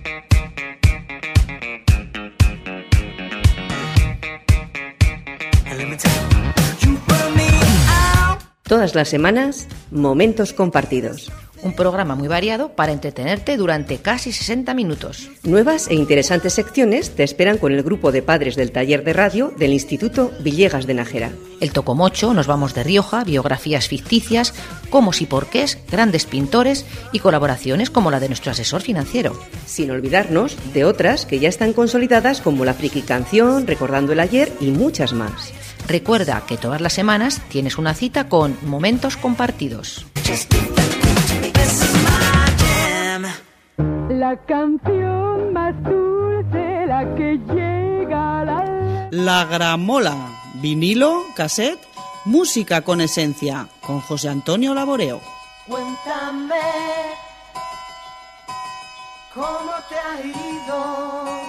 Todas las semanas, Momentos Compartidos. Un programa muy variado para entretenerte durante casi 60 minutos. Nuevas e interesantes secciones te esperan con el grupo de padres del taller de radio del Instituto Villegas de Nájera. El Tocomocho, Nos vamos de Rioja, biografías ficticias, cómo y porqués, grandes pintores y colaboraciones como la de nuestro asesor financiero. Sin olvidarnos de otras que ya están consolidadas como la Friki Canción, Recordando el Ayer y muchas más. Recuerda que todas las semanas tienes una cita con Momentos Compartidos. La canción más dulce, la que llega a La Gramola, vinilo, cassette, música con esencia, con José Antonio Laboreo. Cuéntame cómo te ha ido.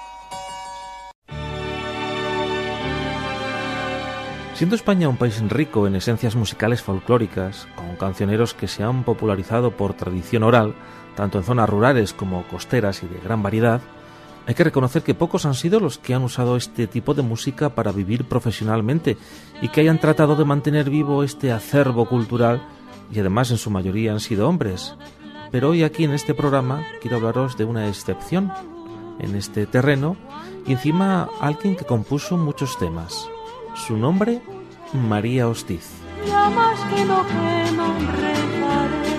Siendo España un país rico en esencias musicales folclóricas, con cancioneros que se han popularizado por tradición oral, tanto en zonas rurales como costeras y de gran variedad, hay que reconocer que pocos han sido los que han usado este tipo de música para vivir profesionalmente y que hayan tratado de mantener vivo este acervo cultural, y además en su mayoría han sido hombres. Pero hoy aquí en este programa quiero hablaros de una excepción en este terreno y encima alguien que compuso muchos temas. Su nombre, María Hostiz. Ya más que lo que nombre daré.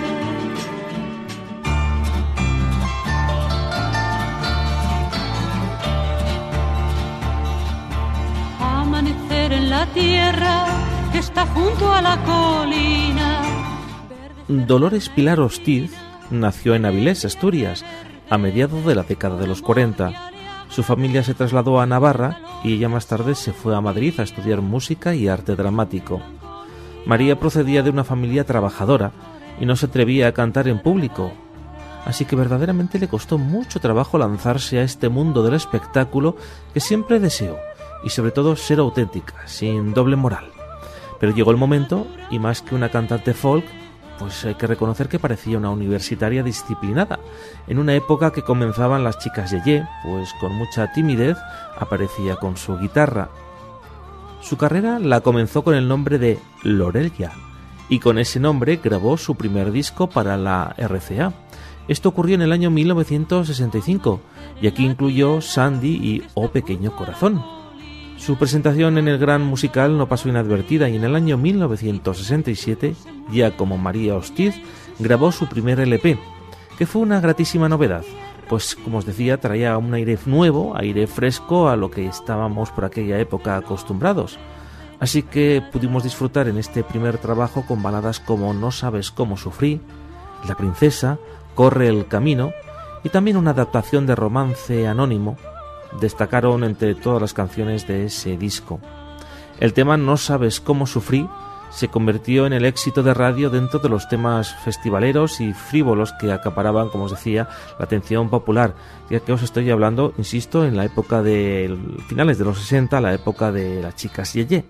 Amanecer en la tierra que está junto a la colina. Dolores Pilar Hostiz nació en Avilés, Asturias, a mediados de la década de los 40. Su familia se trasladó a Navarra y ella más tarde se fue a Madrid a estudiar música y arte dramático. María procedía de una familia trabajadora y no se atrevía a cantar en público, así que verdaderamente le costó mucho trabajo lanzarse a este mundo del espectáculo que siempre deseó, y sobre todo ser auténtica, sin doble moral. Pero llegó el momento, y más que una cantante folk, pues hay que reconocer que parecía una universitaria disciplinada, en una época que comenzaban las chicas yeye, pues con mucha timidez aparecía con su guitarra. Su carrera la comenzó con el nombre de Lorelia, y con ese nombre grabó su primer disco para la RCA. Esto ocurrió en el año 1965, y aquí incluyó Sandy y Oh Pequeño Corazón. Su presentación en el Gran Musical no pasó inadvertida y en el año 1967, ya como María Hostiz, grabó su primer LP, que fue una gratísima novedad, pues como os decía traía un aire nuevo, aire fresco a lo que estábamos por aquella época acostumbrados. Así que pudimos disfrutar en este primer trabajo con baladas como No sabes cómo sufrí, La princesa, Corre el camino y también una adaptación de Romance anónimo. Destacaron entre todas las canciones de ese disco. El tema No sabes cómo sufrí se convirtió en el éxito de radio dentro de los temas festivaleros y frívolos que acaparaban, como os decía, la atención popular, ya que os estoy hablando, insisto, en la época de finales de los 60, la época de las chicas yeye.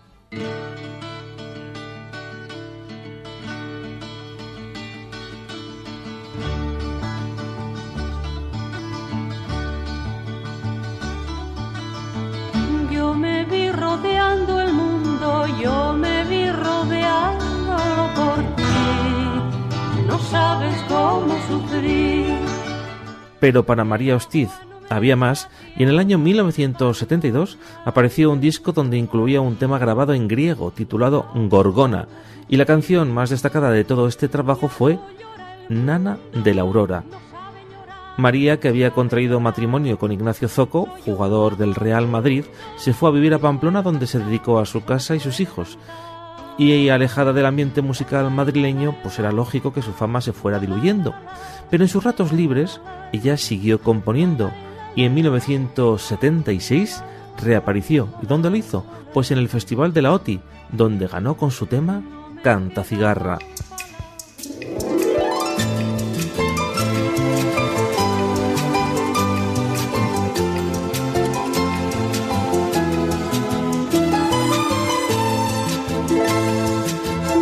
Yo me vi rodeándolo por ti, no sabes cómo sufrí. Pero para María Hostiz había más, y en el año 1972 apareció un disco donde incluía un tema grabado en griego titulado Gorgona, y la canción más destacada de todo este trabajo fue Nana de la Aurora. María, que había contraído matrimonio con Ignacio Zoco, jugador del Real Madrid, se fue a vivir a Pamplona, donde se dedicó a su casa y sus hijos. Y alejada del ambiente musical madrileño, pues era lógico que su fama se fuera diluyendo. Pero en sus ratos libres, ella siguió componiendo, y en 1976 reapareció. ¿Y dónde lo hizo? Pues en el Festival de la OTI, donde ganó con su tema Canta Cigarra.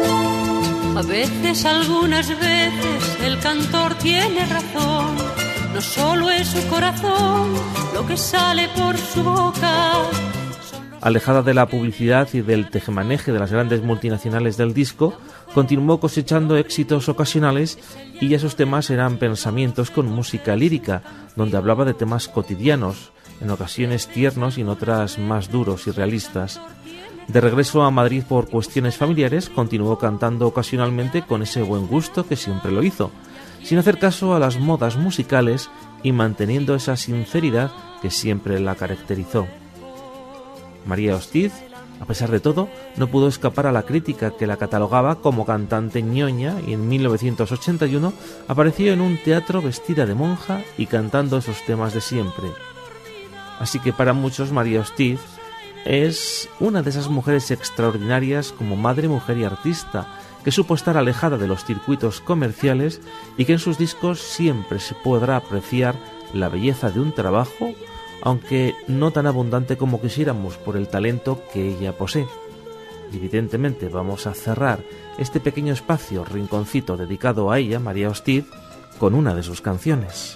Algunas veces el cantor tiene razón No solo es su corazón lo que sale por su boca. Alejada de la publicidad y del tejemaneje de las grandes multinacionales del disco, continuó cosechando éxitos ocasionales y ya sus temas eran pensamientos con música lírica, donde hablaba de temas cotidianos, en ocasiones tiernos y en otras más duros y realistas. De regreso a Madrid por cuestiones familiares, continuó cantando ocasionalmente con ese buen gusto que siempre lo hizo, sin hacer caso a las modas musicales y manteniendo esa sinceridad que siempre la caracterizó. María Hostiz, a pesar de todo, no pudo escapar a la crítica que la catalogaba como cantante ñoña y en 1981 apareció en un teatro vestida de monja y cantando esos temas de siempre. Así que para muchos María Hostiz es una de esas mujeres extraordinarias como madre, mujer y artista, que supo estar alejada de los circuitos comerciales y que en sus discos siempre se podrá apreciar la belleza de un trabajo, aunque no tan abundante como quisiéramos por el talento que ella posee. Y evidentemente vamos a cerrar este pequeño espacio, rinconcito dedicado a ella, María Hostiz, con una de sus canciones.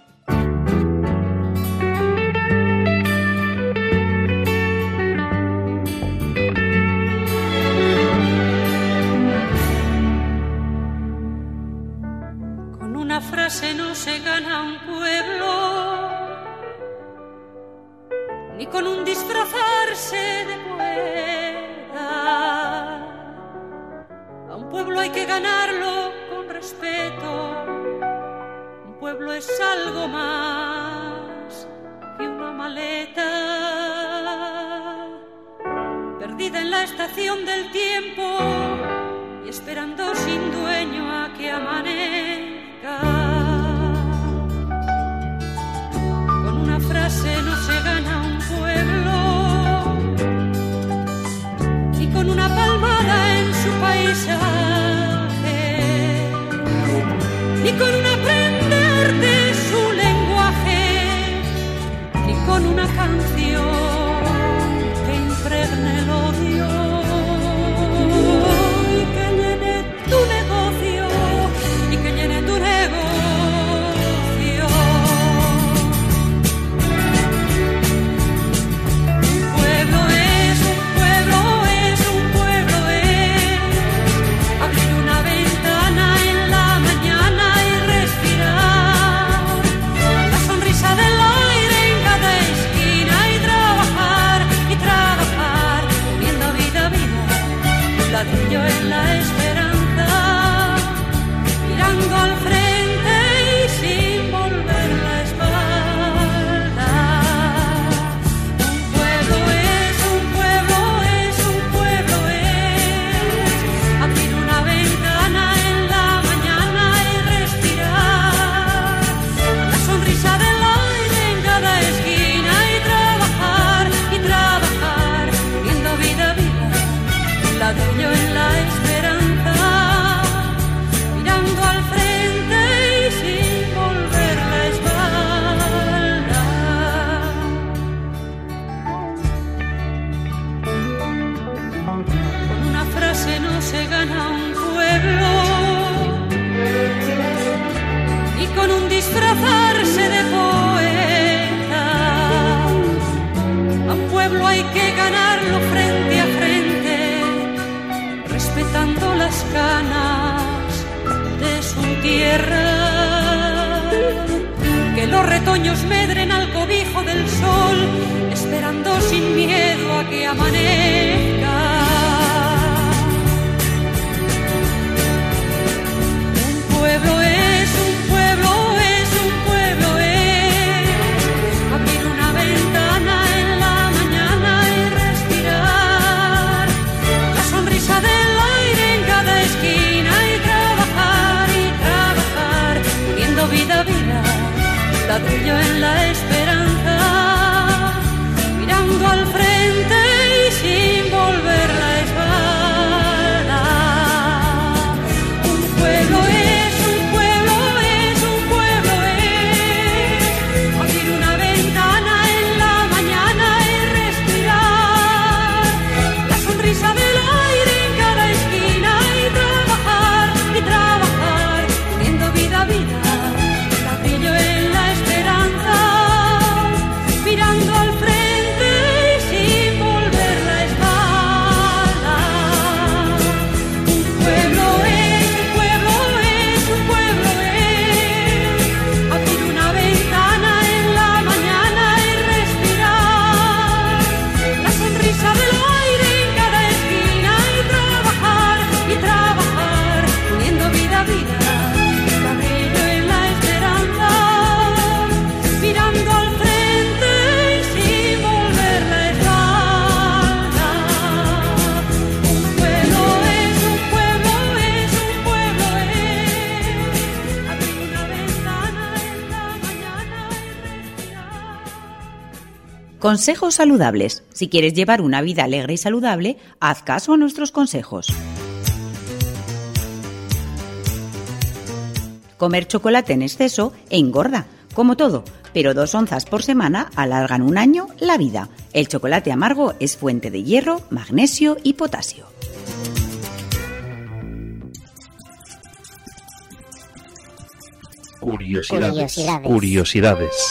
Con una frase no se gana un pueblo, ni con un disfrazarse de poeta. A un pueblo hay que ganarlo con respeto. Un pueblo es algo más que una maleta perdida en la estación del tiempo y esperando sin dueño a que amanezca. Con una frase no se gana un pueblo, ni con una palmada en su paisaje, ni con un aprender de su lenguaje, ni con una canción que impregne el odio y que llene tu negocio, y que llene tu negocio. Ladrillo en la esperanza, mirando al frente y sin volver la espalda. Un pueblo es, un pueblo es, un pueblo es abrir una ventana en la mañana y respirar la sonrisa del aire en cada esquina y trabajar, viendo vida viva. Ladrillo en la esperanza, mirando al frente y sin volver la espalda. Con una frase no se gana un pueblo, ni con un disfrazarse de poeta. A un pueblo hay que ganarlo frente a frente, respetando las canas de su tierra. Que los retoños medren al cobijo del sol, esperando sin miedo a que amanezca. Un pueblo es, un pueblo es, un pueblo es abrir una ventana en la mañana y respirar la sonrisa del aire en cada esquina y trabajar, viendo vida viva, ladrillo en la esperanza, mirando al frente y sin volver Consejos saludables. Si quieres llevar una vida alegre y saludable, haz caso a nuestros consejos. Comer chocolate en exceso engorda, como todo, pero 2 onzas por semana alargan un año la vida. El chocolate amargo es fuente de hierro, magnesio y potasio. Curiosidades.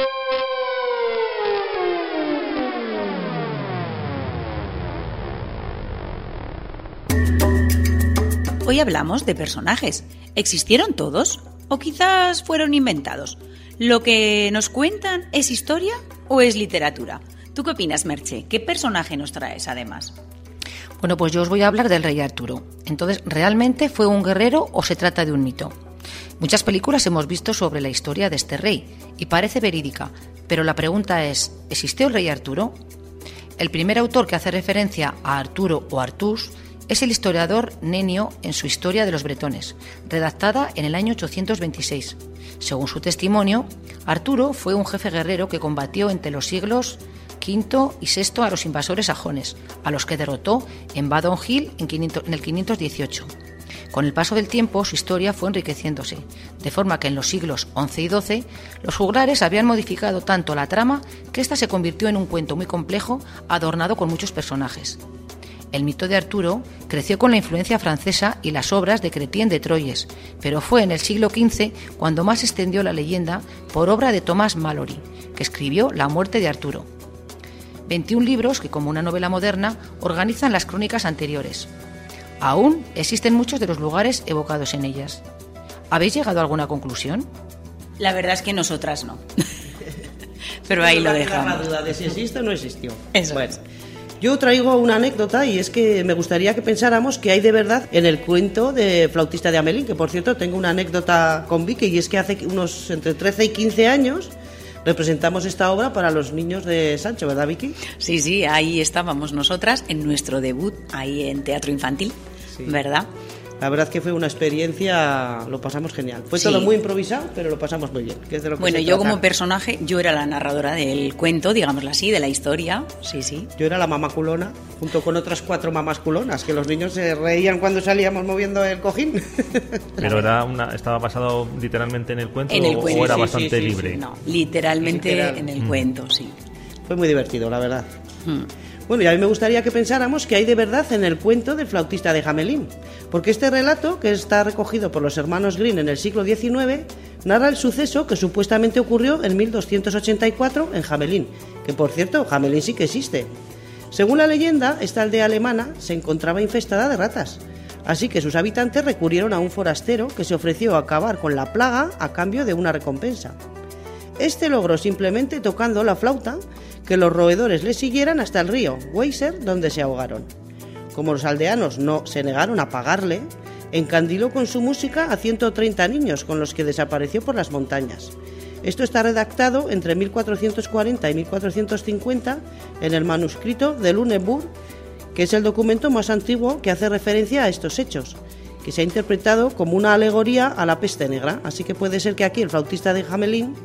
Hoy hablamos de personajes. ¿Existieron todos? ¿O quizás fueron inventados? ¿Lo que nos cuentan es historia o es literatura? ¿Tú qué opinas, Merche? ¿Qué personaje nos traes, además? Bueno, pues yo os voy a hablar del rey Arturo. Entonces, ¿realmente fue un guerrero o se trata de un mito? Muchas películas hemos visto sobre la historia de este rey y parece verídica, pero la pregunta es, ¿existió el rey Arturo? El primer autor que hace referencia a Arturo o Artús es el historiador Nenio en su Historia de los Bretones, redactada en el año 826. Según su testimonio, Arturo fue un jefe guerrero que combatió entre los siglos V y VI a los invasores sajones, a los que derrotó en Badon Hill en el 518. Con el paso del tiempo, su historia fue enriqueciéndose, de forma que en los siglos XI y XII los juglares habían modificado tanto la trama que ésta se convirtió en un cuento muy complejo, adornado con muchos personajes. El mito de Arturo creció con la influencia francesa y las obras de Chrétien de Troyes, pero fue en el siglo XV cuando más se extendió la leyenda por obra de Thomas Malory, que escribió La muerte de Arturo. 21 libros que, como una novela moderna, organizan las crónicas anteriores. Aún existen muchos de los lugares evocados en ellas. ¿Habéis llegado a alguna conclusión? La verdad es que nosotras no. Pero ahí lo dejamos. La duda de si existe o no existió. Eso bueno. es. Yo traigo una anécdota y es que me gustaría que pensáramos que hay de verdad en el cuento de Flautista de Hamelín, que por cierto tengo una anécdota con Vicky y es que hace unos entre 13 y 15 años representamos esta obra para los niños de Sancho, ¿verdad, Vicky? Sí, ahí estábamos nosotras en nuestro debut ahí en teatro infantil, sí. ¿Verdad? La verdad que fue una experiencia, lo pasamos genial. Fue todo muy improvisado, pero lo pasamos muy bien. Que es de lo que bueno, yo como personaje, yo era la narradora del cuento, digámoslo así, de la historia. Sí. Yo era la mamá culona, junto con otras 4 mamás culonas, que los niños se reían cuando salíamos moviendo el cojín. Pero estaba basado literalmente en el cuento, o era bastante libre. No, literalmente en el cuento, sí. Fue muy divertido, la verdad. Bueno, y a mí me gustaría que pensáramos que hay de verdad en el cuento del Flautista de Hamelín, porque este relato, que está recogido por los hermanos Grimm en el siglo XIX, narra el suceso que supuestamente ocurrió en 1284 en Hamelín, que por cierto, Hamelín sí que existe. Según la leyenda, esta aldea alemana se encontraba infestada de ratas, así que sus habitantes recurrieron a un forastero que se ofreció a acabar con la plaga a cambio de una recompensa. Este logró simplemente tocando la flauta que los roedores le siguieran hasta el río Weiser, donde se ahogaron. Como los aldeanos no se negaron a pagarle, encandiló con su música a 130 niños, con los que desapareció por las montañas. Esto está redactado entre 1440 y 1450 en el manuscrito de Lunenburg, que es el documento más antiguo que hace referencia a estos hechos, que se ha interpretado como una alegoría a la peste negra. Así que puede ser que aquí el Flautista de Hamelín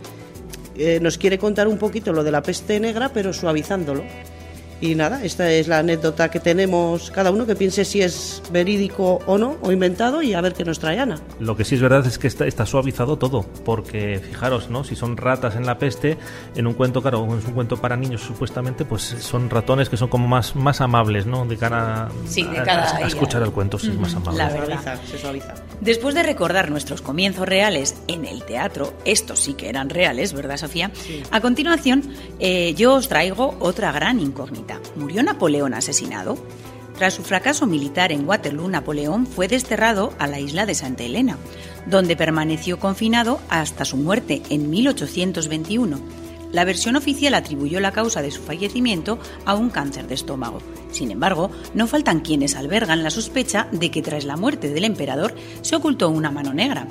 nos quiere contar un poquito lo de la peste negra, pero suavizándolo. Y nada, esta es la anécdota que tenemos cada uno, que piense si es verídico o no, o inventado, y a ver qué nos trae Ana. Lo que sí es verdad es que está suavizado todo, porque fijaros, ¿no? Si son ratas en la peste, en un cuento, claro, es un cuento para niños supuestamente, pues son ratones que son como más amables, ¿no? De cara a escuchar el cuento, sí, más amables. La verdad. Se suaviza. Después de recordar nuestros comienzos reales en el teatro, estos sí que eran reales, ¿verdad, Sofía? Sí. A continuación, yo os traigo otra gran incógnita. ¿Murió Napoleón asesinado? Tras su fracaso militar en Waterloo, Napoleón fue desterrado a la isla de Santa Helena, donde permaneció confinado hasta su muerte en 1821. La versión oficial atribuyó la causa de su fallecimiento a un cáncer de estómago. Sin embargo, no faltan quienes albergan la sospecha de que tras la muerte del emperador se ocultó una mano negra.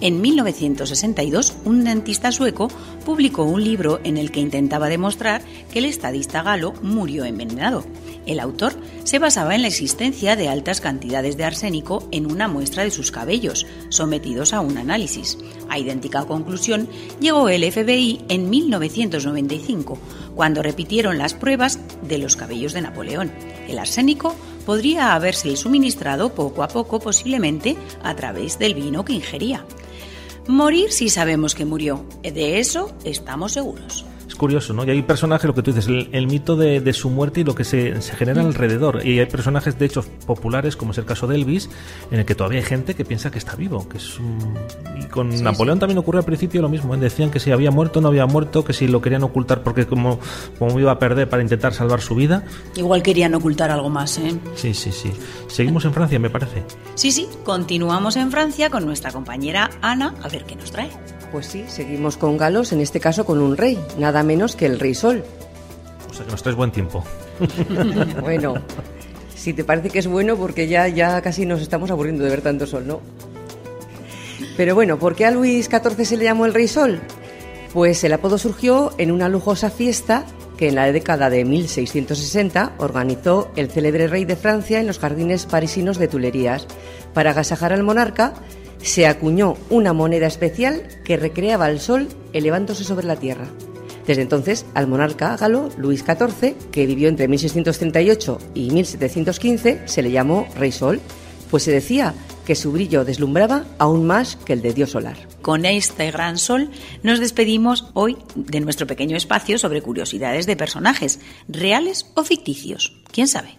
En 1962, un dentista sueco publicó un libro en el que intentaba demostrar que el estadista galo murió envenenado. El autor se basaba en la existencia de altas cantidades de arsénico en una muestra de sus cabellos, sometidos a un análisis. A idéntica conclusión llegó el FBI en 1995, cuando repitieron las pruebas de los cabellos de Napoleón. El arsénico podría haberse suministrado poco a poco, posiblemente a través del vino que ingería. Morir sí sabemos que murió, de eso estamos seguros. Es curioso, ¿no? Y hay personajes, lo que tú dices, el mito de su muerte y lo que se genera alrededor. Y hay personajes, de hecho, populares, como es el caso de Elvis, en el que todavía hay gente que piensa que está vivo. Y con Napoleón también ocurrió al principio lo mismo, ¿eh? Decían que si había muerto, no había muerto, que si lo querían ocultar porque como iba a perder para intentar salvar su vida. Igual querían ocultar algo más, ¿eh? Sí. Seguimos en Francia, me parece. Sí, continuamos en Francia con nuestra compañera Ana, a ver qué nos trae. Pues sí, seguimos con galos, en este caso con un rey, nada menos que el rey Sol. O sea que nos traes buen tiempo. Bueno, si te parece que es bueno, porque ya casi nos estamos aburriendo de ver tanto sol, ¿no? Pero bueno, ¿por qué a Luis XIV se le llamó el rey Sol? Pues el apodo surgió en una lujosa fiesta que en la década de 1660 organizó el célebre rey de Francia en los jardines parisinos de Tuileries. Para agasajar al monarca, se acuñó una moneda especial que recreaba al sol elevándose sobre la tierra. Desde entonces, al monarca galo Luis XIV, que vivió entre 1638 y 1715, se le llamó Rey Sol, pues se decía que su brillo deslumbraba aún más que el de Dios solar. Con este gran sol nos despedimos hoy de nuestro pequeño espacio sobre curiosidades de personajes, reales o ficticios. ¿Quién sabe?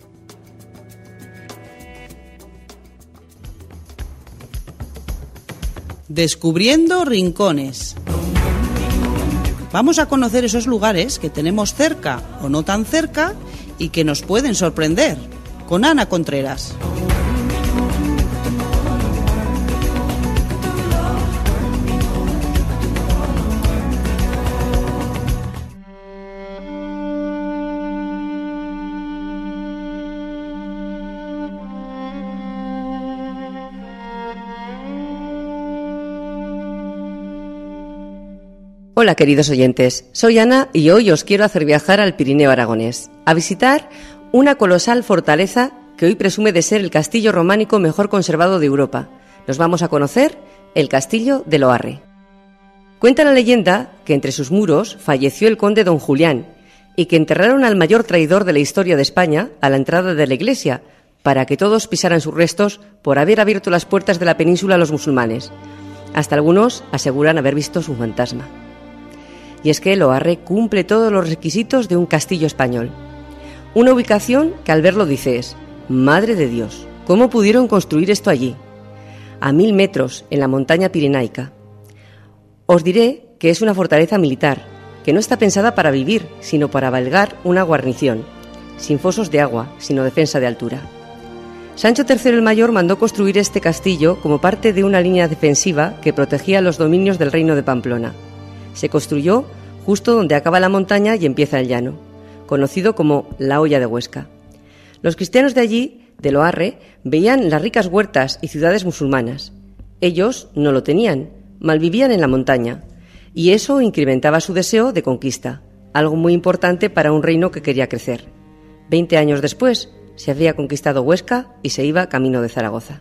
Descubriendo rincones. Vamos a conocer esos lugares que tenemos cerca o no tan cerca y que nos pueden sorprender. Con Ana Contreras. Hola queridos oyentes, soy Ana y hoy os quiero hacer viajar al Pirineo aragonés, a visitar una colosal fortaleza que hoy presume de ser el castillo románico mejor conservado de Europa. Nos vamos a conocer el castillo de Loarre. Cuenta la leyenda que entre sus muros falleció el conde don Julián y que enterraron al mayor traidor de la historia de España a la entrada de la iglesia para que todos pisaran sus restos por haber abierto las puertas de la península a los musulmanes. Hasta algunos aseguran haber visto su fantasma. Y es que Loarre cumple todos los requisitos de un castillo español. Una ubicación que al verlo dices, ¡madre de Dios! ¿Cómo pudieron construir esto allí? A 1000 metros, en la montaña pirenaica. Os diré que es una fortaleza militar, que no está pensada para vivir, sino para albergar una guarnición, sin fosos de agua, sino defensa de altura. Sancho III el Mayor mandó construir este castillo como parte de una línea defensiva que protegía los dominios del reino de Pamplona. Se construyó justo donde acaba la montaña y empieza el llano, conocido como la Hoya de Huesca. Los cristianos de allí, de Loarre, veían las ricas huertas y ciudades musulmanas. Ellos no lo tenían, malvivían en la montaña, y eso incrementaba su deseo de conquista, algo muy importante para un reino que quería crecer. 20 años después, se había conquistado Huesca y se iba camino de Zaragoza.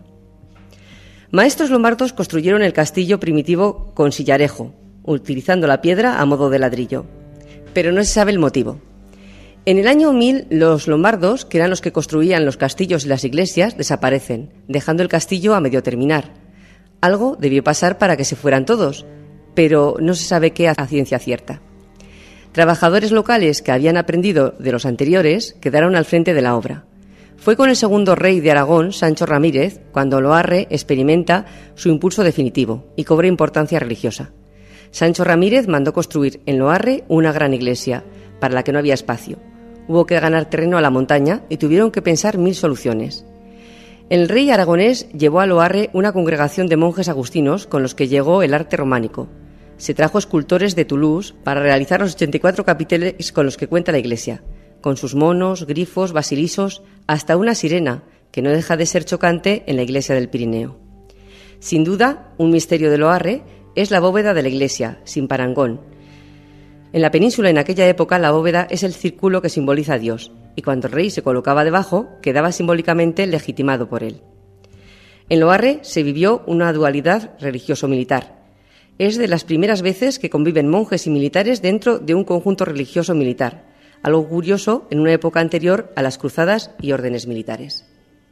Maestros lombardos construyeron el castillo primitivo con sillarejo, utilizando la piedra a modo de ladrillo. Pero no se sabe el motivo. En el año 1000, los lombardos, que eran los que construían los castillos y las iglesias, desaparecen, dejando el castillo a medio terminar. Algo debió pasar para que se fueran todos, pero no se sabe qué a ciencia cierta. Trabajadores locales que habían aprendido de los anteriores quedaron al frente de la obra. Fue con el segundo rey de Aragón, Sancho Ramírez, cuando Loarre experimenta su impulso definitivo y cobra importancia religiosa. Sancho Ramírez mandó construir en Loarre una gran iglesia, para la que no había espacio. Hubo que ganar terreno a la montaña y tuvieron que pensar 1000 soluciones. El rey aragonés llevó a Loarre una congregación de monjes agustinos con los que llegó el arte románico. Se trajo escultores de Toulouse para realizar los 84 capiteles con los que cuenta la iglesia, con sus monos, grifos, basilisos, hasta una sirena, que no deja de ser chocante en la iglesia del Pirineo. Sin duda, un misterio de Loarre es la bóveda de la iglesia, sin parangón. En la península en aquella época la bóveda es el círculo que simboliza a Dios, y cuando el rey se colocaba debajo, quedaba simbólicamente legitimado por él. En Loarre se vivió una dualidad religioso-militar. Es de las primeras veces que conviven monjes y militares dentro de un conjunto religioso militar, algo curioso en una época anterior a las cruzadas y órdenes militares.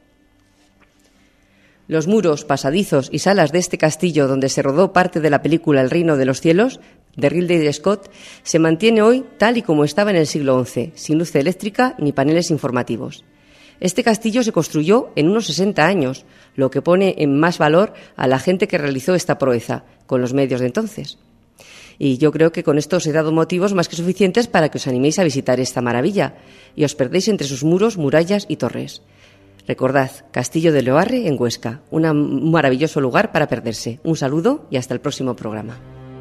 Los muros, pasadizos y salas de este castillo donde se rodó parte de la película El reino de los cielos, de Ridley Scott, se mantiene hoy tal y como estaba en el siglo XI, sin luz eléctrica ni paneles informativos. Este castillo se construyó en unos 60 años, lo que pone en más valor a la gente que realizó esta proeza, con los medios de entonces. Y yo creo que con esto os he dado motivos más que suficientes para que os animéis a visitar esta maravilla y os perdéis entre sus muros, murallas y torres. Recordad, Castillo de Loarre en Huesca, un maravilloso lugar para perderse. Un saludo y hasta el próximo programa.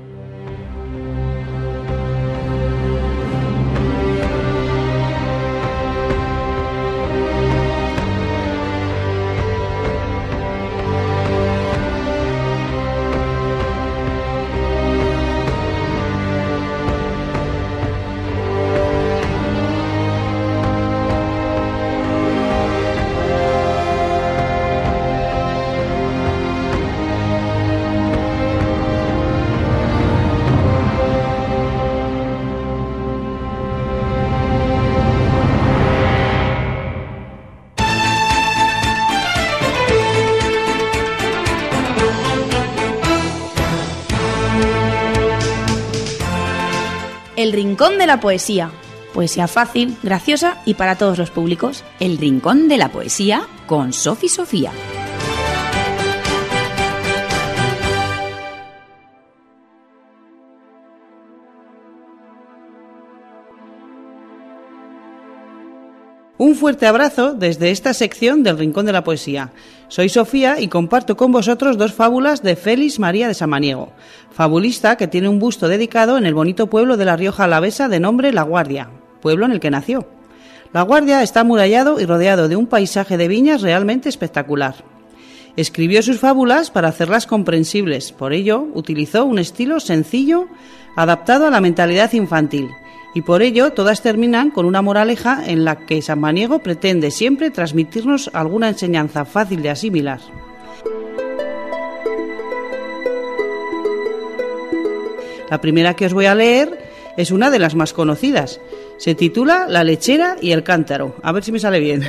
El Rincón de la Poesía. Poesía fácil, graciosa y para todos los públicos. El Rincón de la Poesía con Sofi Sofía. Un fuerte abrazo desde esta sección del Rincón de la Poesía. Soy Sofía y comparto con vosotros dos fábulas de Félix María de Samaniego, fabulista que tiene un busto dedicado en el bonito pueblo de La Rioja Alavesa de nombre La Guardia, pueblo en el que nació. La Guardia está amurallado y rodeado de un paisaje de viñas realmente espectacular. Escribió sus fábulas para hacerlas comprensibles, por ello utilizó un estilo sencillo, adaptado a la mentalidad infantil. Y por ello todas terminan con una moraleja en la que Samaniego pretende siempre transmitirnos alguna enseñanza fácil de asimilar. La primera que os voy a leer es una de las más conocidas. Se titula La lechera y el cántaro. A ver si me sale bien.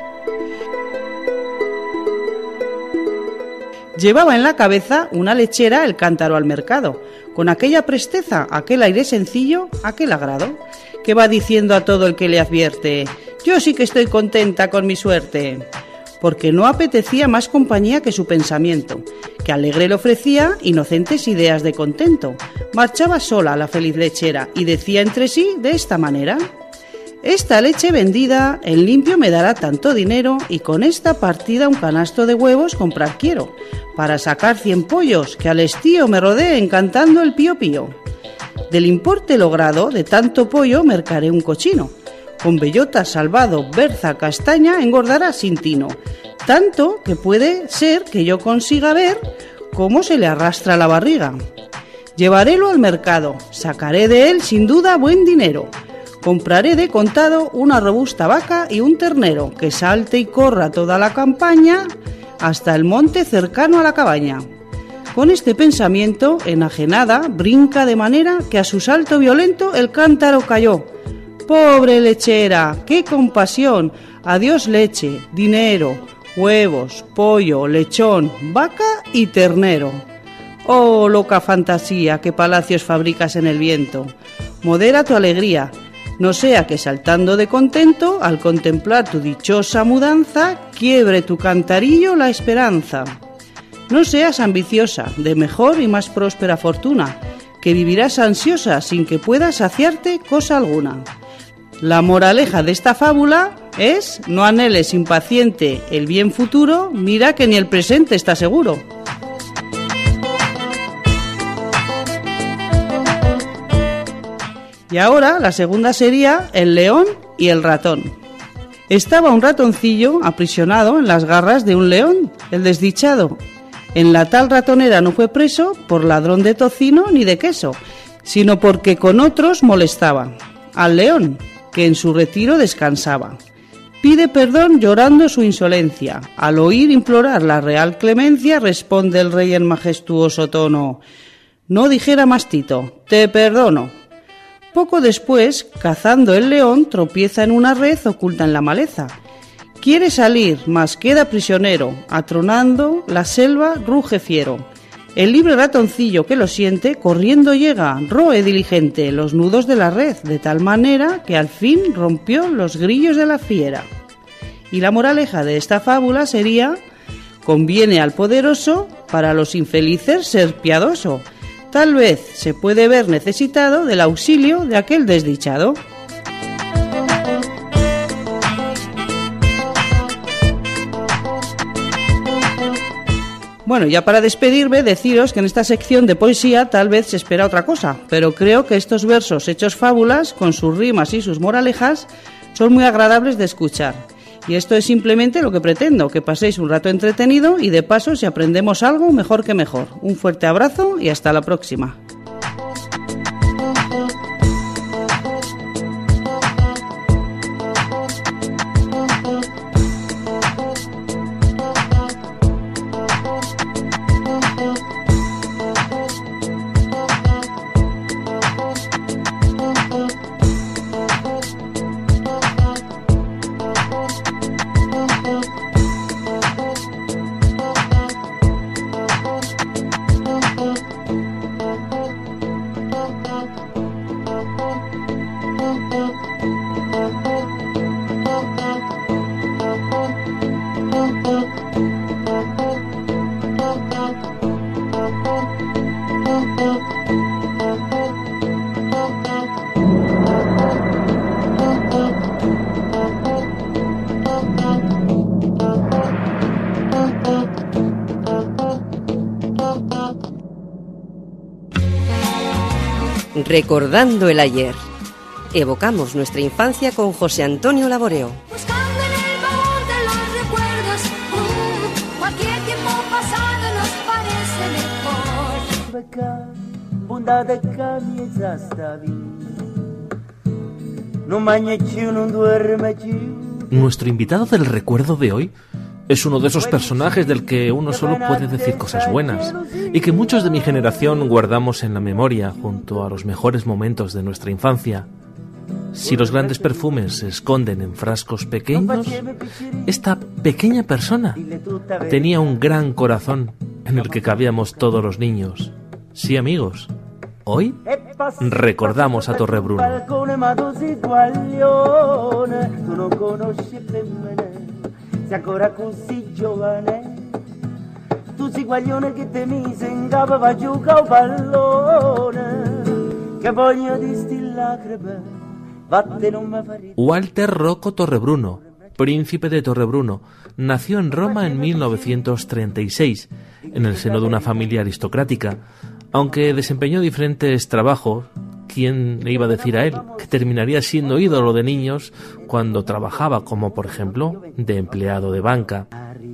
Llevaba en la cabeza una lechera el cántaro al mercado, con aquella presteza, aquel aire sencillo, aquel agrado, que va diciendo a todo el que le advierte: yo sí que estoy contenta con mi suerte, porque no apetecía más compañía que su pensamiento, que alegre le ofrecía inocentes ideas de contento. Marchaba sola la feliz lechera y decía entre sí de esta manera: esta leche vendida en limpio me dará tanto dinero, y con esta partida un canasto de huevos comprar quiero, para sacar 100 pollos que al estío me rodeen cantando el pío pío. Del importe logrado de tanto pollo mercaré un cochino, con bellota, salvado, berza, castaña engordará sin tino, tanto que puede ser que yo consiga ver cómo se le arrastra la barriga. Llevarélo al mercado, sacaré de él sin duda buen dinero. Compraré de contado una robusta vaca y un ternero, que salte y corra toda la campaña hasta el monte cercano a la cabaña. Con este pensamiento, enajenada, brinca de manera que a su salto violento el cántaro cayó. ¡Pobre lechera! ¡Qué compasión! Adiós leche, dinero, huevos, pollo, lechón, vaca y ternero. ¡Oh, loca fantasía, qué palacios fabricas en el viento! Modera tu alegría, no sea que saltando de contento, al contemplar tu dichosa mudanza, quiebre tu cantarillo la esperanza. No seas ambiciosa, de mejor y más próspera fortuna, que vivirás ansiosa sin que puedas saciarte cosa alguna. La moraleja de esta fábula es: no anheles impaciente el bien futuro, mira que ni el presente está seguro. Y ahora la segunda sería El león y el ratón. Estaba un ratoncillo aprisionado en las garras de un león. El desdichado En la tal ratonera no fue preso por ladrón de tocino ni de queso, sino porque con otros molestaba al león, que en su retiro descansaba. Pide perdón llorando su insolencia. Al oír implorar la real clemencia, responde el rey en majestuoso tono: no dijera más Tito, te perdono. Poco después, cazando el león, tropieza en una red oculta en la maleza. Quiere salir, mas queda prisionero. Atronando la selva, ruge fiero. El libre ratoncillo que lo siente, corriendo llega, roe diligente los nudos de la red, de tal manera que al fin rompió los grillos de la fiera. Y la moraleja de esta fábula sería: conviene al poderoso, para los infelices ser piadoso. Tal vez se puede ver necesitado del auxilio de aquel desdichado. Bueno, ya para despedirme, deciros que en esta sección de poesía tal vez se espera otra cosa, pero creo que estos versos hechos fábulas, con sus rimas y sus moralejas, son muy agradables de escuchar. Y esto es simplemente lo que pretendo, que paséis un rato entretenido y de paso, si aprendemos algo, mejor que mejor. Un fuerte abrazo y hasta la próxima. Recordando el ayer. Evocamos nuestra infancia con José Antonio Laboreo. Buscando en el baúl de los recuerdos, cualquier tiempo pasado nos parece mejor. Pecar, bondad de camisa está bien. No mañe chiu, no duerme chiu. Nuestro invitado del recuerdo de hoy es uno de esos personajes del que uno solo puede decir cosas buenas y que muchos de mi generación guardamos en la memoria junto a los mejores momentos de nuestra infancia. Si los grandes perfumes se esconden en frascos pequeños, esta pequeña persona tenía un gran corazón en el que cabíamos todos los niños. Sí, amigos, hoy recordamos a Torrebruno. Se ancora così giovane, tu sei guaglione che te mise in capo va giocare un pallone, che voglio di sti lacrime, vatte non mi fare. Walter Rocco Torrebruno, príncipe de Torrebruno, nació en Roma en 1936, en el seno de una familia aristocrática. Aunque desempeñó diferentes trabajos, ¿quién le iba a decir a él que terminaría siendo ídolo de niños cuando trabajaba como, por ejemplo, de empleado de banca?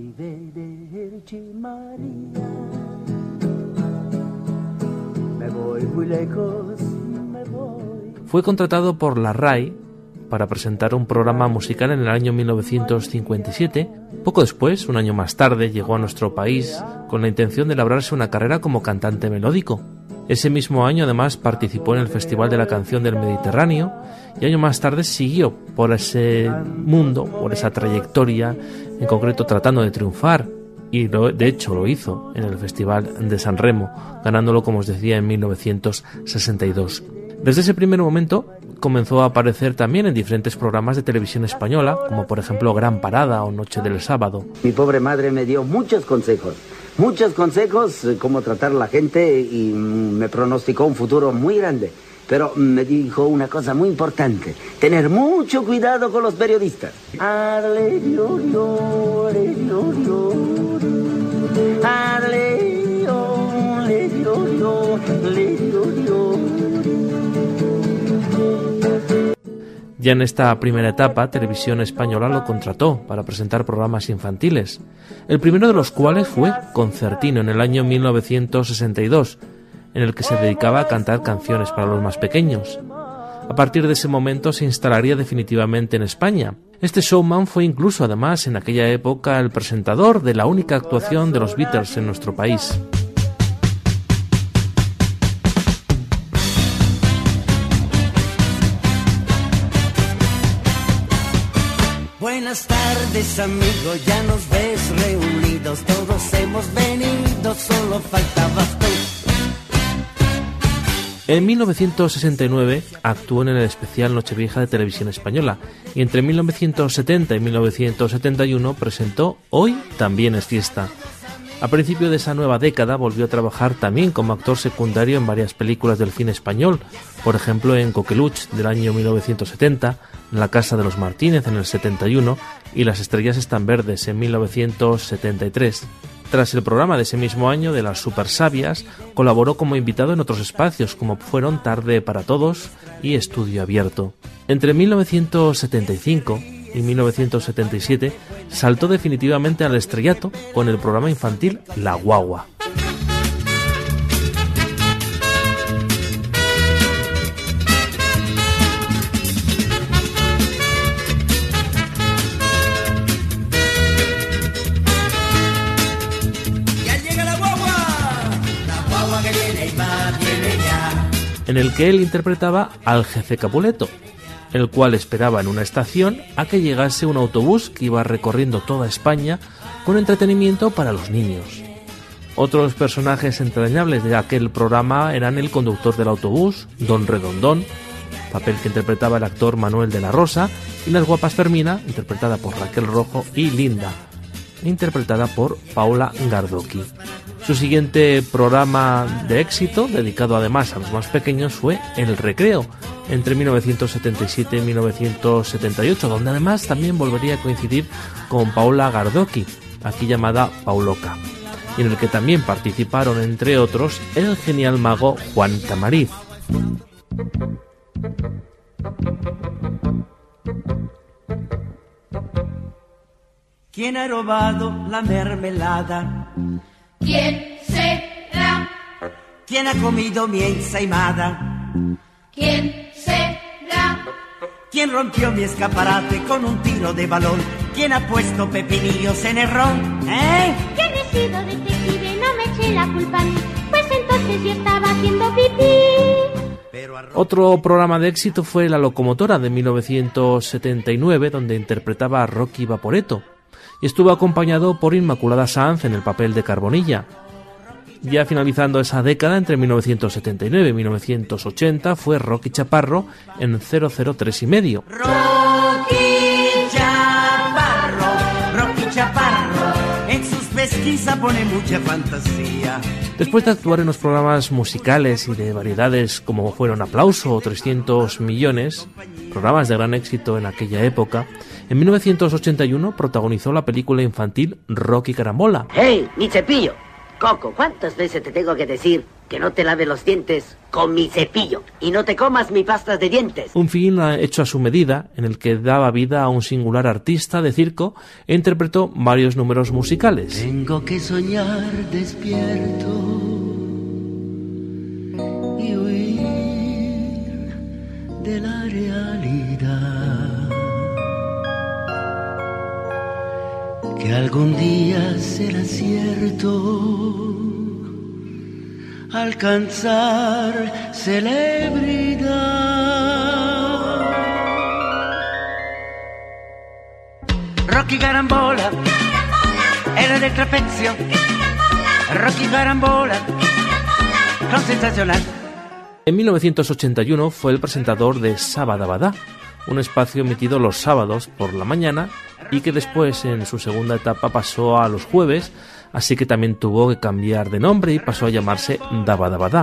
Fue contratado por la RAI para presentar un programa musical en el año 1957. Poco después, un año más tarde, llegó a nuestro país con la intención de labrarse una carrera como cantante melódico. Ese mismo año, además, participó en el Festival de la Canción del Mediterráneo y año más tarde siguió por ese mundo, por esa trayectoria, en concreto tratando de triunfar, y de hecho lo hizo en el Festival de San Remo, ganándolo, como os decía, en 1962. Desde ese primer momento comenzó a aparecer también en diferentes programas de televisión española, como por ejemplo Gran Parada o Noche del Sábado. Mi pobre madre me dio muchos consejos, cómo tratar a la gente, y me pronosticó un futuro muy grande. Pero me dijo una cosa muy importante: tener mucho cuidado con los periodistas. Ya en esta primera etapa, Televisión Española lo contrató para presentar programas infantiles, el primero de los cuales fue Concertino en el año 1962, en el que se dedicaba a cantar canciones para los más pequeños. A partir de ese momento se instalaría definitivamente en España. Este showman fue incluso, además, en aquella época el presentador de la única actuación de los Beatles en nuestro país. Buenas tardes, amigo, ya nos ves reunidos, todos hemos venido, solo faltabas tú. En 1969 actuó en el especial Nochevieja de Televisión Española y entre 1970 y 1971 presentó Hoy también es fiesta. A principio de esa nueva década volvió a trabajar también como actor secundario en varias películas del cine español, por ejemplo en Coqueluche del año 1970, La Casa de los Martínez en el 71 y Las estrellas están verdes en 1973. Tras el programa de ese mismo año de las Supersabias, colaboró como invitado en otros espacios como fueron Tarde para Todos y Estudio Abierto. Entre 1975 y 1977 saltó definitivamente al estrellato con el programa infantil La Guagua. En el que él interpretaba al jefe Capuleto, el cual esperaba en una estación a que llegase un autobús que iba recorriendo toda España con entretenimiento para los niños. Otros personajes entrañables de aquel programa eran el conductor del autobús, Don Redondón, papel que interpretaba el actor Manuel de la Rosa, y Las guapas Fermina, interpretada por Raquel Rojo, y Linda, interpretada por Paula Gardoqui. Su siguiente programa de éxito, dedicado además a los más pequeños, fue El Recreo, entre 1977 y 1978, donde además también volvería a coincidir con Paula Gardoqui, aquí llamada Pauloca, y en el que también participaron, entre otros, el genial mago Juan Tamariz. ¿Quién ha robado la mermelada? ¿Quién será? ¿Quién ha comido mi ensaimada? ¿Quién será? ¿Quién rompió mi escaparate con un tiro de balón? ¿Quién ha puesto pepinillos en el ron? Yo no he sido detective, no me eché la culpa a mí, pues entonces yo estaba haciendo pipí. Otro programa de éxito fue La Locomotora de 1979, donde interpretaba a Rocky Vaporetto, y estuvo acompañado por Inmaculada Sanz en el papel de Carbonilla. Ya finalizando esa década, entre 1979 y 1980, fue Rocky Chaparro en 003 y medio. Rocky Chaparro, en sus pesquisas pone mucha fantasía. Después de actuar en los programas musicales y de variedades como fueron Aplauso o 300 millones, programas de gran éxito en aquella época, en 1981 protagonizó la película infantil Rocky Carambola. ¡Hey, mi cepillo! Coco, ¿cuántas veces te tengo que decir que no te laves los dientes con mi cepillo y no te comas mi pasta de dientes? Un film hecho a su medida, en el que daba vida a un singular artista de circo e interpretó varios números musicales. Tengo que soñar despierto y huir de la realidad, que algún día será cierto alcanzar celebridad. Rocky Carambola, era del trapezio. Rocky Carambola, con sensacional. En 1981 fue el presentador de Sabadabadá, un espacio emitido los sábados por la mañana y que después en su segunda etapa pasó a los jueves, así que también tuvo que cambiar de nombre y pasó a llamarse Dabadabadá.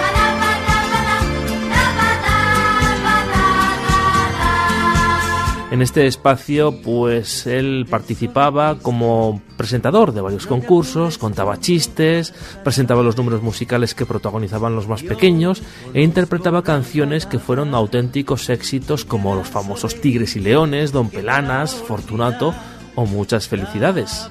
En En este espacio, pues él participaba como presentador de varios concursos, contaba chistes, presentaba los números musicales que protagonizaban los más pequeños e interpretaba canciones que fueron auténticos éxitos como los famosos Tigres y Leones, Don Pelanas, Fortunato o Muchas Felicidades.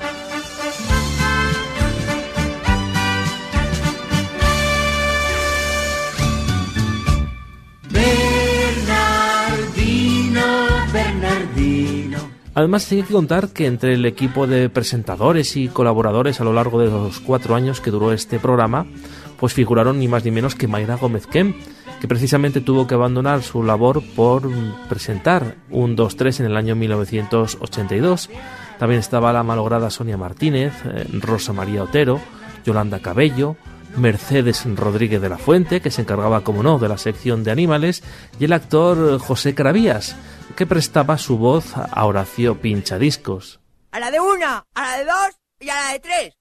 Además, hay que contar que entre el equipo de presentadores y colaboradores a lo largo de los 4 años que duró este programa, pues figuraron ni más ni menos que Mayra Gómez Kemp, que precisamente tuvo que abandonar su labor por presentar un 2-3 en el año 1982. También estaba la malograda Sonia Martínez, Rosa María Otero, Yolanda Cabello, Mercedes Rodríguez de la Fuente, que se encargaba, como no, de la sección de animales, y el actor José Caravías, que prestaba su voz a Horacio Pinchadiscos. A la de 1, a la de 2 y a la de 3.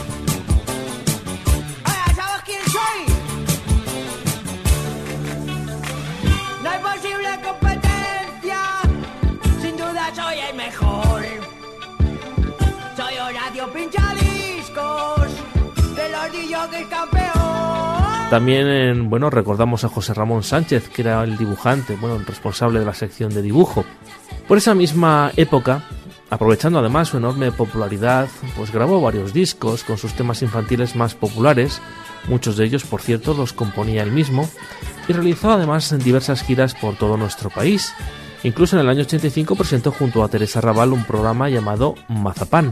¡Hola, sabes quién soy! No hay posible competencia, sin duda soy el mejor. Soy Horacio Pinchadiscos, de los DJs campeón. También, recordamos a José Ramón Sánchez, que era el dibujante, el responsable de la sección de dibujo. Por esa misma época, aprovechando además su enorme popularidad, pues grabó varios discos con sus temas infantiles más populares, muchos de ellos, por cierto, los componía él mismo, y realizó además diversas giras por todo nuestro país. Incluso en el año 85 presentó junto a Teresa Raval un programa llamado Mazapán.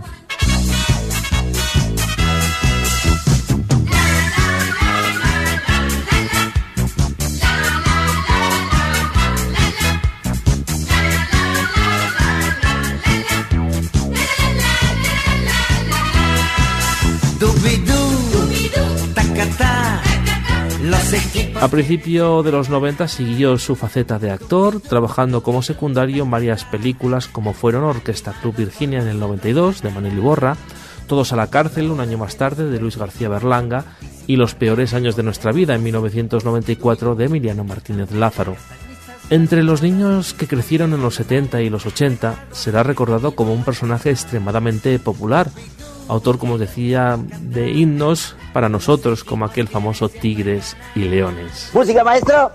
A principio de los 90 siguió su faceta de actor, trabajando como secundario en varias películas como fueron Orquesta Club Virginia en el 92, de Manel Iborra, Todos a la cárcel, un año más tarde, de Luis García Berlanga, y Los peores años de nuestra vida, en 1994, de Emiliano Martínez Lázaro. Entre los niños que crecieron en los 70 y los 80, será recordado como un personaje extremadamente popular, autor, como os decía, de himnos para nosotros, como aquel famoso Tigres y Leones. ¡Música, maestro!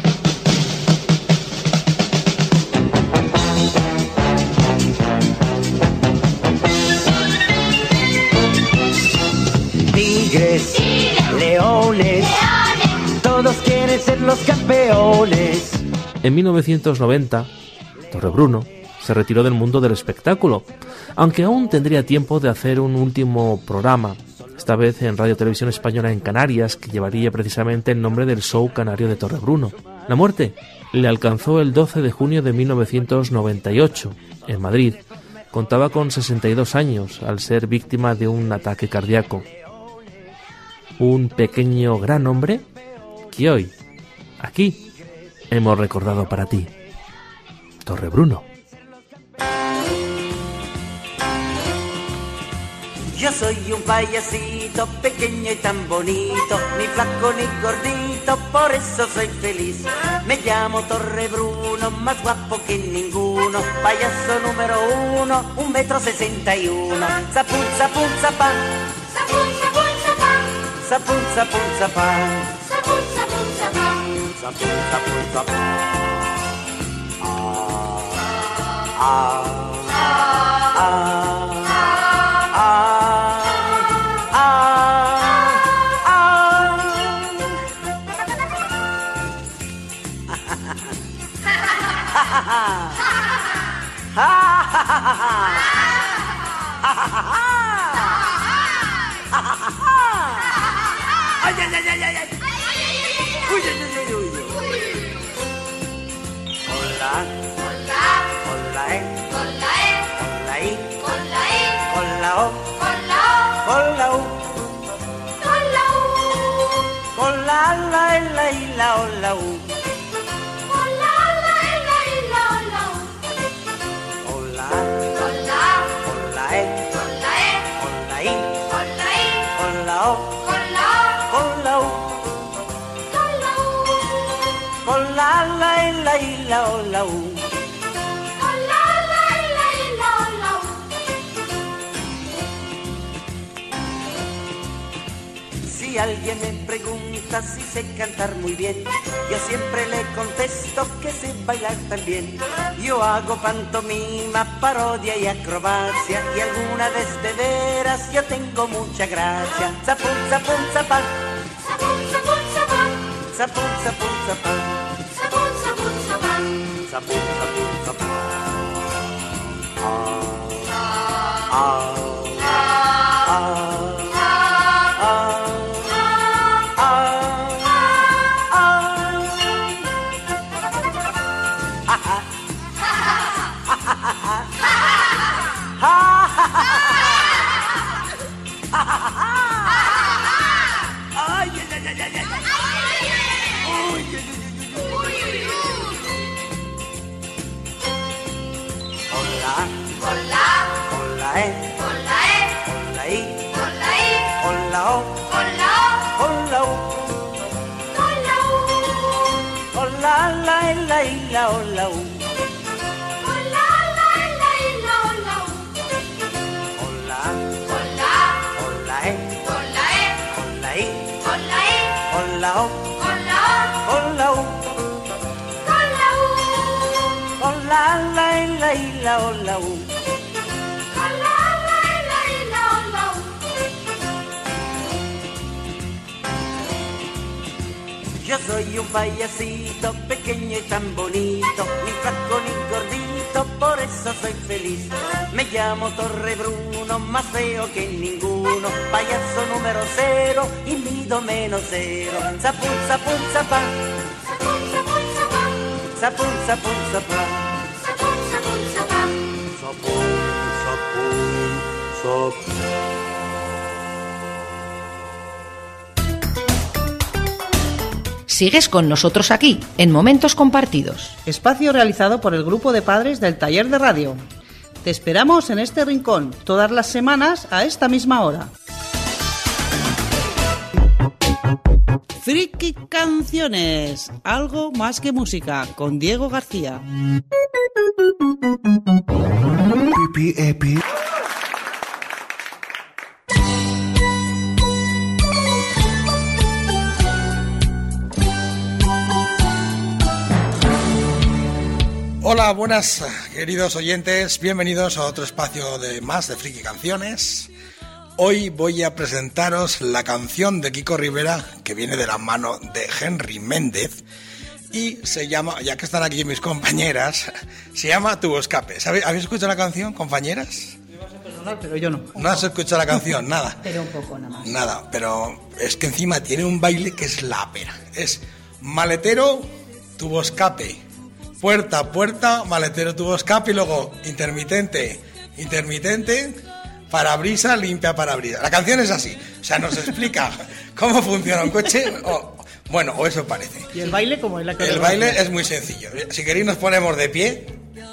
Tigres, leones, todos quieren ser los campeones. En 1990, Torrebruno se retiró del mundo del espectáculo, aunque aún tendría tiempo de hacer un último programa, esta vez en Radio Televisión Española en Canarias, que llevaría precisamente el nombre del show canario de Torrebruno. La muerte le alcanzó el 12 de junio de 1998, en Madrid. Contaba con 62 años al ser víctima de un ataque cardíaco. Un pequeño gran hombre que hoy, aquí, hemos recordado para ti. Torrebruno. Yo soy un payasito pequeño y tan bonito, ni flaco ni gordito, por eso soy feliz. Me llamo Torrebruno, más guapo que ninguno, payaso número 1, 1,61 m. Sapun, sapun, sapán, sapun, sapun, sapán, sapun, sapun, sapán, sapun, sapun, sapán, sapun, sapun, sapán. Si alguien me pregunta si sé cantar muy bien, yo siempre le contesto que sé bailar también. Yo hago pantomima, parodia y acrobacia, y alguna vez de veras yo tengo mucha gracia. Zapun, zapun, zapán. Zapun, zapun, zapán. Zapun, zapun, zapán. Zapun, zapun, zapán. Zapun, zapun, zapán. Hola, yo soy un payasito pequeño y tan bonito, ni flaco ni gordito, por eso soy feliz. Me llamo Torre Bruno, más feo que ninguno, payaso número 0 y mido menos 0. Zapun, zapun, zapán. Zapun, zapun, zapán. Zapun, zapun, zapán. Zapun, zapun, zapán. Zapun, zapun, zapán. Sigues con nosotros aquí, en Momentos Compartidos. Espacio realizado por el grupo de padres del taller de radio. Te esperamos en este rincón todas las semanas a esta misma hora. Friki Canciones, algo más que música, con Diego García. Hola, buenas queridos oyentes, bienvenidos a otro espacio de Friki Canciones. Hoy voy a presentaros la canción de Kiko Rivera, que viene de la mano de Henry Méndez, y se llama, ya que están aquí mis compañeras, se llama Tu Escape. ¿Habéis escuchado la canción, compañeras? Me vas a perdonar, pero yo no. ¿No has escuchado la canción? Nada. Pero un poco nada más. Nada, pero es que encima tiene un baile que es la pera. Es maletero, tubo escape. Puerta a puerta, maletero, tubo escape, y luego intermitente, parabrisa, limpia parabrisa. La canción es así, o sea, nos explica cómo funciona un coche, o eso parece. ¿Y el baile cómo es la que? El baile es muy sencillo. Si queréis nos ponemos de pie,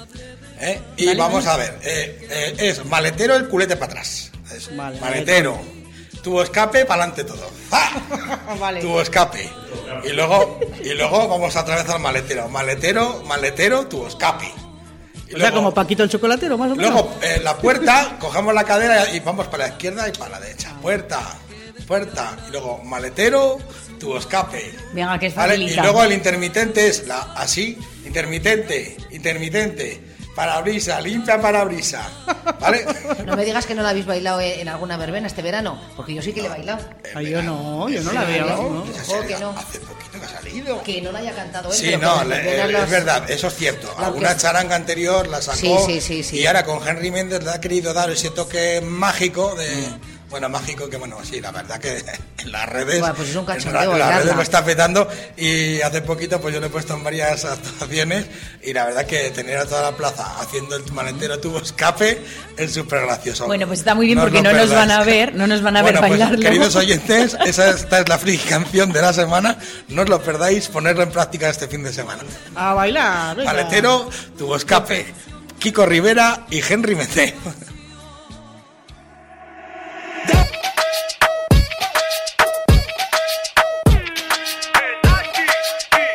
y vale, vamos a ver. Es maletero, el culete para atrás. Es vale, maletero, tubo escape, para adelante todo. ¡Ah! Vale. Tubo escape. Y luego vamos a través al maletero. Maletero, tubo escape. Y luego, como Paquito el chocolatero, más o menos. Luego, la puerta, cogemos la cadera y vamos para la izquierda y para la derecha. Puerta. Y luego maletero, tubo escape. Venga, que es ¿vale? facilita. Y luego el intermitente es así. Intermitente. Parabrisa, limpia parabrisa. ¿Vale? No me digas que no la habéis bailado en alguna verbena este verano, porque yo sí que le he bailado. Yo no la veo. ¿No? Que no. Hace poquito que ha salido. Que no la haya cantado él. Sí, no, es verdad, eso es cierto. Alguna charanga anterior la sacó. Sí. Y ahora con Henry Méndez le ha querido dar ese toque mágico de... mágico que sí, la verdad que en las redes, pues es un cachondeo, en las redes lo está petando, y hace poquito pues yo le he puesto en varias actuaciones, y la verdad que tener a toda la plaza haciendo el maletero tubo escape es súper gracioso. Bueno, pues está muy bien, porque no nos van a ver bailarlo. Pues, queridos oyentes, esta es la friki canción de la semana, no os lo perdáis, ponerlo en práctica este fin de semana. A bailar, venga. Maletero, tubo escape, Kiko Rivera y Henry Méndez.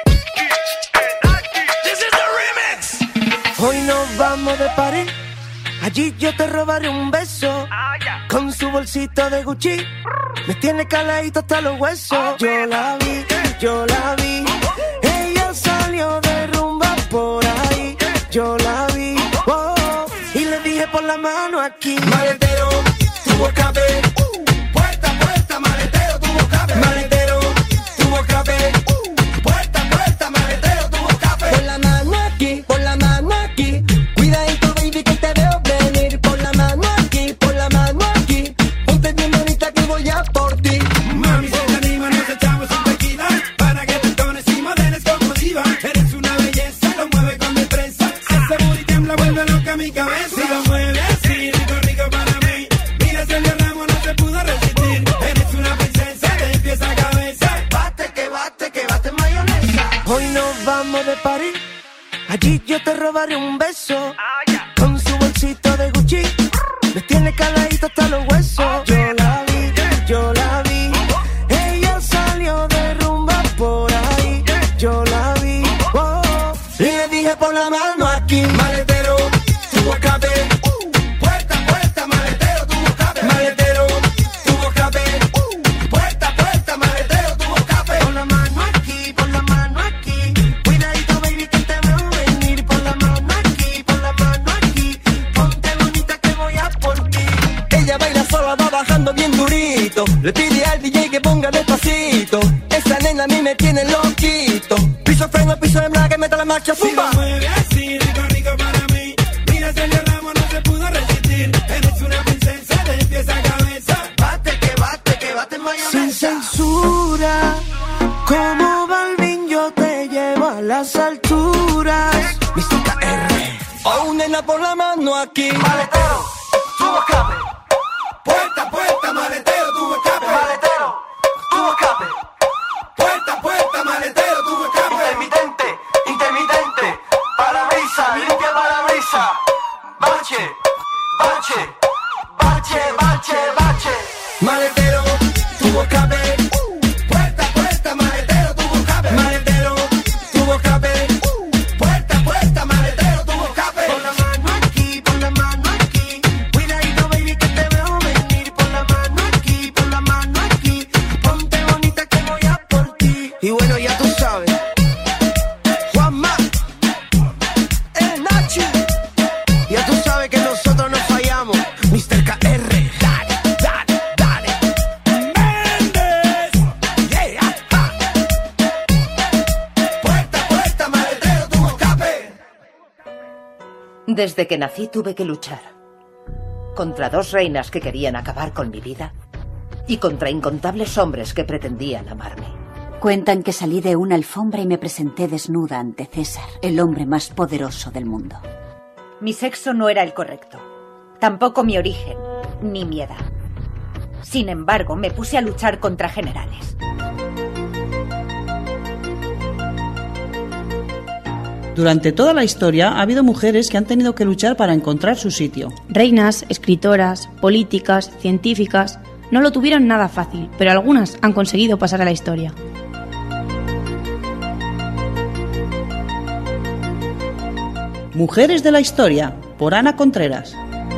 Hoy nos vamos de party Allí yo te robaré un beso. Con su bolsito de Gucci. Me tiene caladito hasta los huesos. Yo la vi. Ella salió de rumba por ahí. Yo la vi. Y le dije por la mano aquí. Maletero, tu escape. Puerta, puerta, maletero, tu escape. Maletero, tu escape. Puerta, puerta, maletero, tu escape. Pon la mano aquí, pon la mano aquí. Cuidadito, baby, que te veo venir. Pon la mano aquí, pon la mano aquí. Ponte bien bonita que voy a por ti. Mami, si te anima, nos echamos un tequila. Para que te entones y modeles como diva. Eres una belleza, lo mueve con destreza. Ese booty tiembla, vuelve loca mi cabeza. Si lo mueve así, rico, rico para mí. Mira, Sergio Ramos no se pudo resistir. Eres una princesa de pies a cabeza. Bate, que bate mayonesa. Hoy nos vamos de París. Allí yo te robaré un beso. Con su bolsito de Gucci. Me tiene caladito hasta los huesos. Yo la vi. Ella salió de rumba por ahí. Yo la vi. Y le dije por la mano aquí. Maletero, tu escape. Puerta, puerta, maletero, tu escape. Maletero, tu escape. Puerta, puerta, maletero, tu escape. Pon la mano aquí, pon la mano aquí. Cuidadito, baby, que te veo venir. Pon la mano aquí, pon la mano aquí. Ponte bonita que voy a por ti. Ella baila sola, va bajando bien durito. Le pide al DJ que ponga despacito. Esa nena a mí me tiene loquito. Piso freno, piso de que meta la marcha, ¡fumba! Si lo mueve así, rico, rico para mí. Mira, Sergio Ramos no se pudo resistir. Eres una princesa de pies a cabeza. Bate, que bate mayonesa. Sin censura, como Balvin yo te llevo a las alturas. Mr. KR. Oh, nena, por la mano aquí. Maletero, tu escape. Puerta, puerta, maletero, tu escape. Maletero, tu escape. Puerta, puerta, maletero, tu escape. Intermitente, parabrisa, limpia parabrisa. Bache. Maletero, tu escape. Puerta, puerta, maletero, tu escape. Maletero, tu escape. Puerta, puerta, maletero, tu escape. Pon la mano aquí, pon la mano aquí. Cuidadito, baby, que te veo venir. Pon la mano aquí, pon la mano aquí. Ponte bonita que voy a por ti. Y bueno, ya tú sabes. Juanma, el Nachi. Ya tú sabes que nosotros no fallamos. Mr. KR. Dale. Méndez. Yeah. Puerta, puerta, maletero, tu escape. Desde que nací tuve que luchar. Contra 2 reinas que querían acabar con mi vida. Y contra incontables hombres que pretendían amarme. Cuentan que salí de una alfombra y me presenté desnuda ante César, el hombre más poderoso del mundo. Mi sexo no era el correcto. Tampoco mi origen, ni mi edad. Sin embargo, me puse a luchar contra generales. Durante toda la historia ha habido mujeres que han tenido que luchar para encontrar su sitio. Reinas, escritoras, políticas, científicas. No lo tuvieron nada fácil, pero algunas han conseguido pasar a la historia. Mujeres de la historia, por Ana Contreras.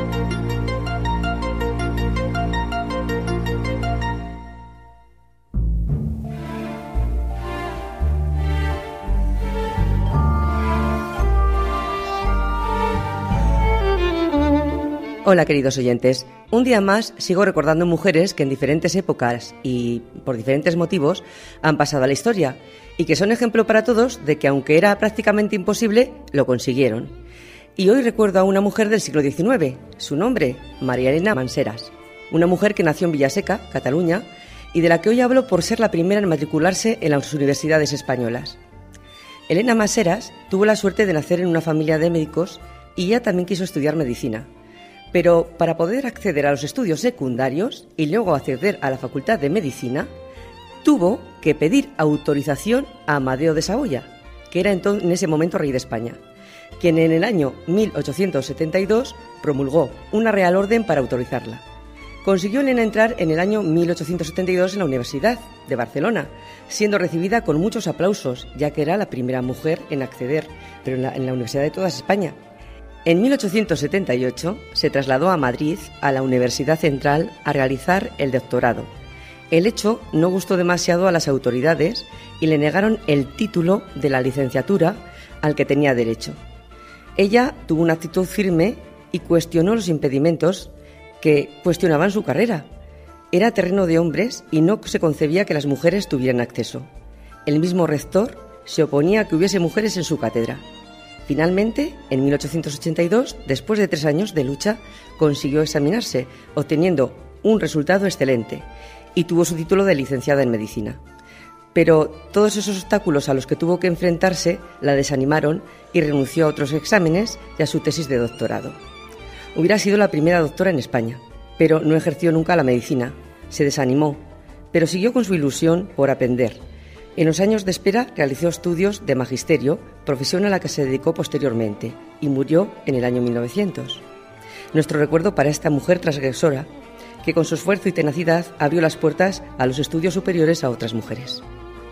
Hola queridos oyentes, un día más sigo recordando mujeres que en diferentes épocas y por diferentes motivos han pasado a la historia y que son ejemplo para todos de que aunque era prácticamente imposible, lo consiguieron. Y hoy recuerdo a una mujer del siglo XIX, su nombre, María Elena Manseras, una mujer que nació en Villaseca, Cataluña, y de la que hoy hablo por ser la primera en matricularse en las universidades españolas. Elena Manseras tuvo la suerte de nacer en una familia de médicos y ella también quiso estudiar medicina. Pero para poder acceder a los estudios secundarios y luego acceder a la Facultad de Medicina, tuvo que pedir autorización a Amadeo de Saboya, que era en ese momento rey de España, quien en el año 1872 promulgó una real orden para autorizarla. Consiguió Elena entrar en el año 1872 en la Universidad de Barcelona, siendo recibida con muchos aplausos, ya que era la primera mujer en acceder, pero en la Universidad de toda España. En 1878 se trasladó a Madrid, a la Universidad Central, a realizar el doctorado. El hecho no gustó demasiado a las autoridades y le negaron el título de la licenciatura al que tenía derecho. Ella tuvo una actitud firme y cuestionó los impedimentos que cuestionaban su carrera. Era terreno de hombres y no se concebía que las mujeres tuvieran acceso. El mismo rector se oponía a que hubiese mujeres en su cátedra. Finalmente, en 1882, después de 3 años de lucha, consiguió examinarse, obteniendo un resultado excelente, y tuvo su título de licenciada en medicina. Pero todos esos obstáculos a los que tuvo que enfrentarse la desanimaron y renunció a otros exámenes y a su tesis de doctorado. Hubiera sido la primera doctora en España, pero no ejerció nunca la medicina. Se desanimó, pero siguió con su ilusión por aprender. En los años de espera realizó estudios de magisterio, profesión a la que se dedicó posteriormente, y murió en el año 1900. Nuestro recuerdo para esta mujer transgresora, que con su esfuerzo y tenacidad abrió las puertas a los estudios superiores a otras mujeres.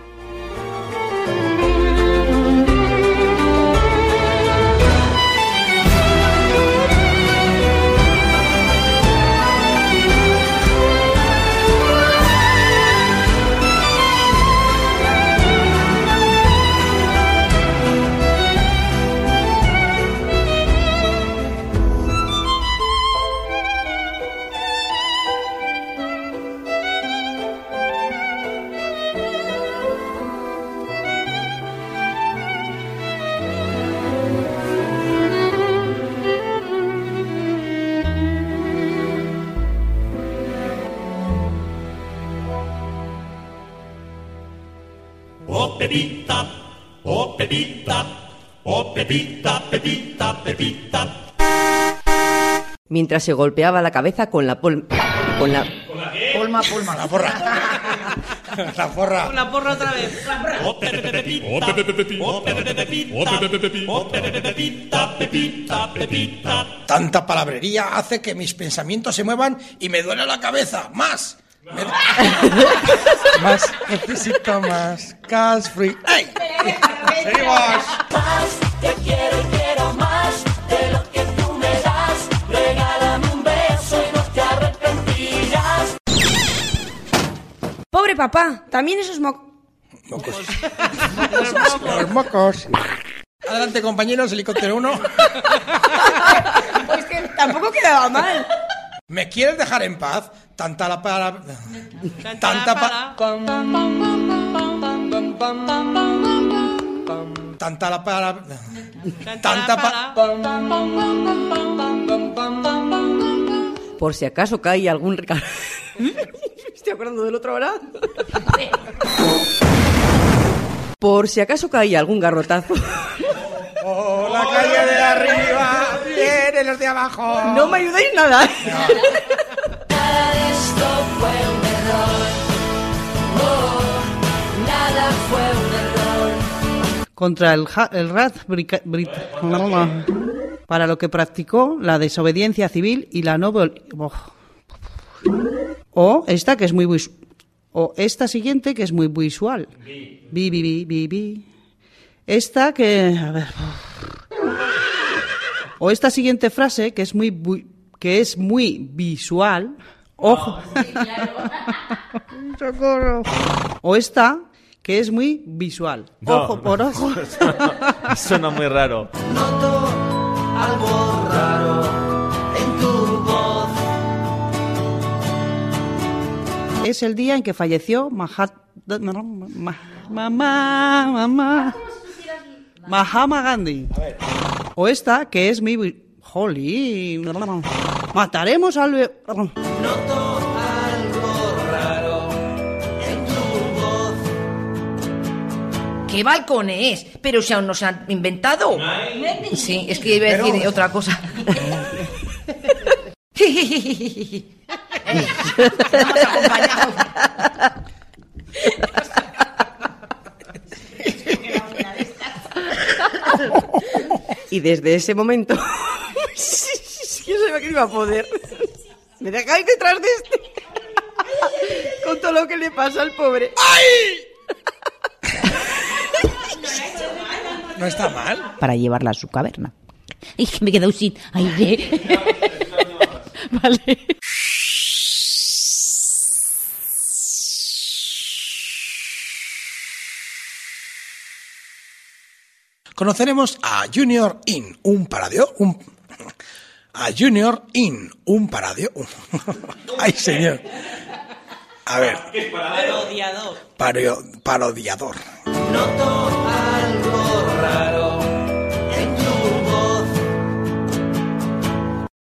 Oh Pepita, oh Pepita, oh Pepita, Pepita, Pepita. Mientras se golpeaba la cabeza con la Polma. La porra. La porra. Con la porra otra vez. Oh Pepita, oh Pepita, oh Pepita, oh Pepita, Pepita, Pepita. Tanta palabrería hace que mis pensamientos se muevan y me duele la cabeza. ¡Más! Más, necesito más. Cash free. ¡Ay! ¡Seguimos! Más, te quiero y quiero más de lo que tú me das. Regálame un beso y no te arrepentirás. Pobre papá, también esos Mocos. Los mocos. Adelante, compañeros, helicóptero 1. Pues que tampoco quedaba mal. ¿Me quieres dejar en paz? Tanta la para... Tanta pa... Tanta la para... Tanta pa... Por si acaso cae algún... Estoy acordando del otro ahora. Por si acaso cae algún garrotazo. ¡Oh, la calle de arriba! ¡Vienen los de abajo! No me ayudáis nada. Nada de esto fue un error. Oh, nada fue un error. Contra el RAD para lo que practicó la desobediencia civil y la no... O esta que es muy... O esta siguiente que es muy visual. Esta que... A ver... O esta siguiente frase que es muy visual. Ojo. Socorro. O esta que es muy visual. No, ojo por ojo. Suena muy raro. Noto algo raro en tu voz. Es el día en que falleció Mahatma Gandhi. O esta que es muy... Jolín. Mataremos al... Noto algo raro en tu voz. ¿Qué balcones? Pero si aún no se han inventado. Sí, es que iba a decir otra cosa. Estamos acompañados. Y desde ese momento... Yo sabía que no iba a poder. ¿Me dejáis detrás de este? Con todo lo que le pasa al pobre. ¡Ay! No está mal. Para llevarla a su caverna. Es que me he quedado sin aire. Vale. Conoceremos a Junior In, un paradio. A Junior In, un paradio. Ay, señor. A ver. Parodiador. Parodiador. No todo